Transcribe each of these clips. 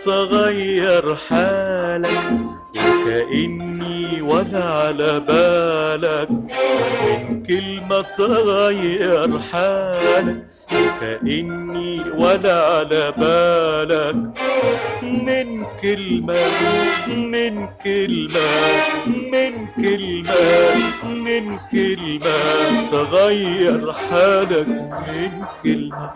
تغير حالك وكأني ولا على بالك، من كلمة تغير حالك وكأني ولا على بالك، من كلمة من كلمة من كلمة من كلمة تغير حالك، من كلمة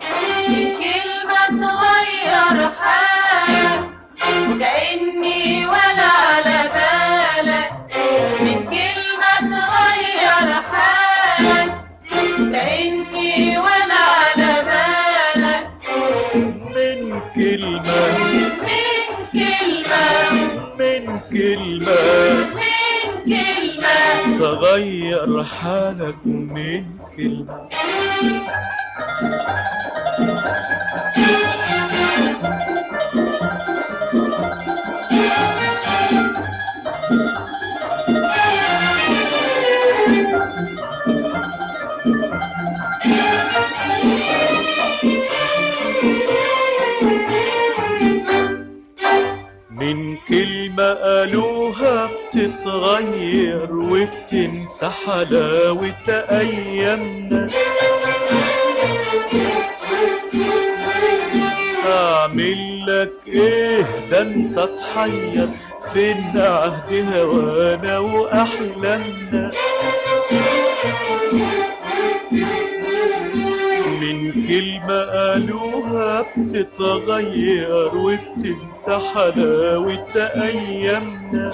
تغير حالك وكأني ولا على بالك، من كلمة تغير حالك وكأني ولا على بالك، من كلمة من كلمة من كلمة من كلمة تغير حالك، من كلمة. من كلمة قالوها بتتغير وبتنسى حلاوة أيامنا، أعمل لك إيه ده أنت تحير، فين عهد هوانا وأحلامنا. من كلمة قالوها بتتغير وبتنسى حلاوة أيامنا،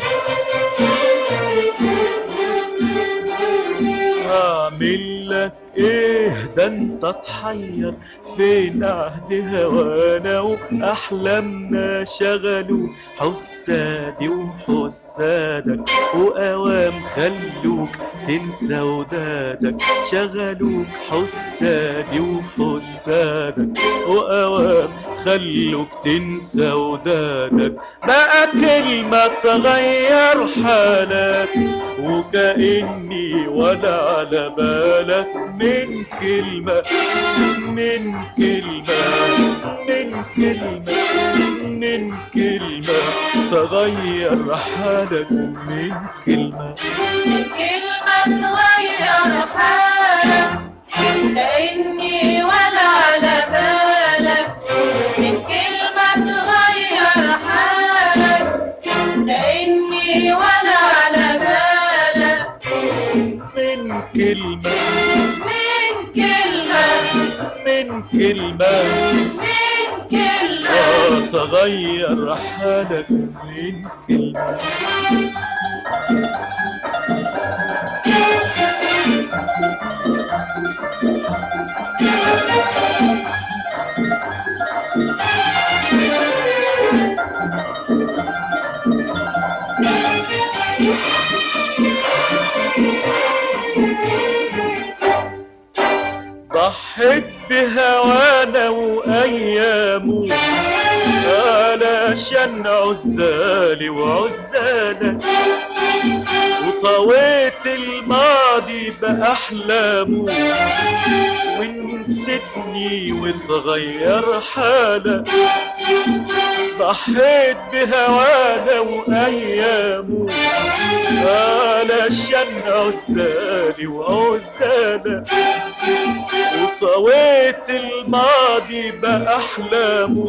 أعمل لك إيه ده أنت تحير، فين عهد هوانا وأحلامنا. شغلوا حسادي وحسادك وأوام خلوك تنسى ودادك، شغلوك حسادي وحسادك وأوام خلوك تنسى ودادك، بقى كلمة تغير حالك وكأني ولا على بالك، من كلمة من كلمة من كلمة من كلمة تغير حالك، من كلمة من كلمة تغير حالك كأني ولا على بالك، من كلمة تغير حالك كأني ولا على بالك، من كلمة من كلمة من كلمة من كلمة تغير حالك، من كلمة. ضحيت بهوانا وأيامه علشان عزالي وعزالك، وطويت الماضي بأحلامه ونسيتني وتغير حالك. ضحيت بهوانا وأيامه علشان عزالي وعزالك، وطويت الماضي بأحلامه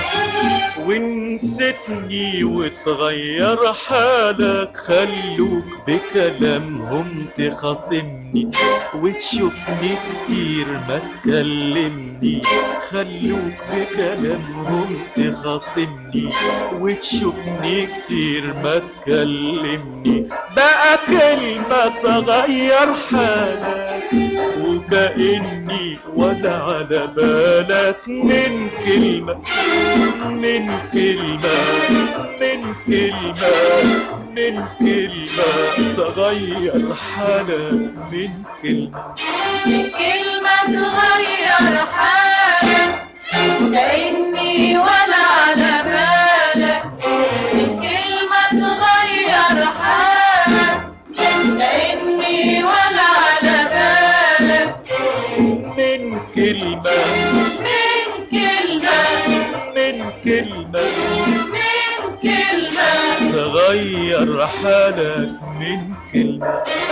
ونسيتني وتغير حالك. خلوك بكلامهم تخاصمني وتشوفني كتير ما تكلمني، خلوك بكلامهم تخاصمني وتشوفني كتير ما تكلمني، بقى كلمة تغير حالك وكأني ولا على بالك، من كلمة من كلمة من كلمة من كلمة تغير حالك، من كلمة من كلمة تغير حالك كأني ولا على بالك، من كلمة تغير حالك كأني ولا على بالك، من كلمة من كلمة من كلمة من تغير حالك من كلمة.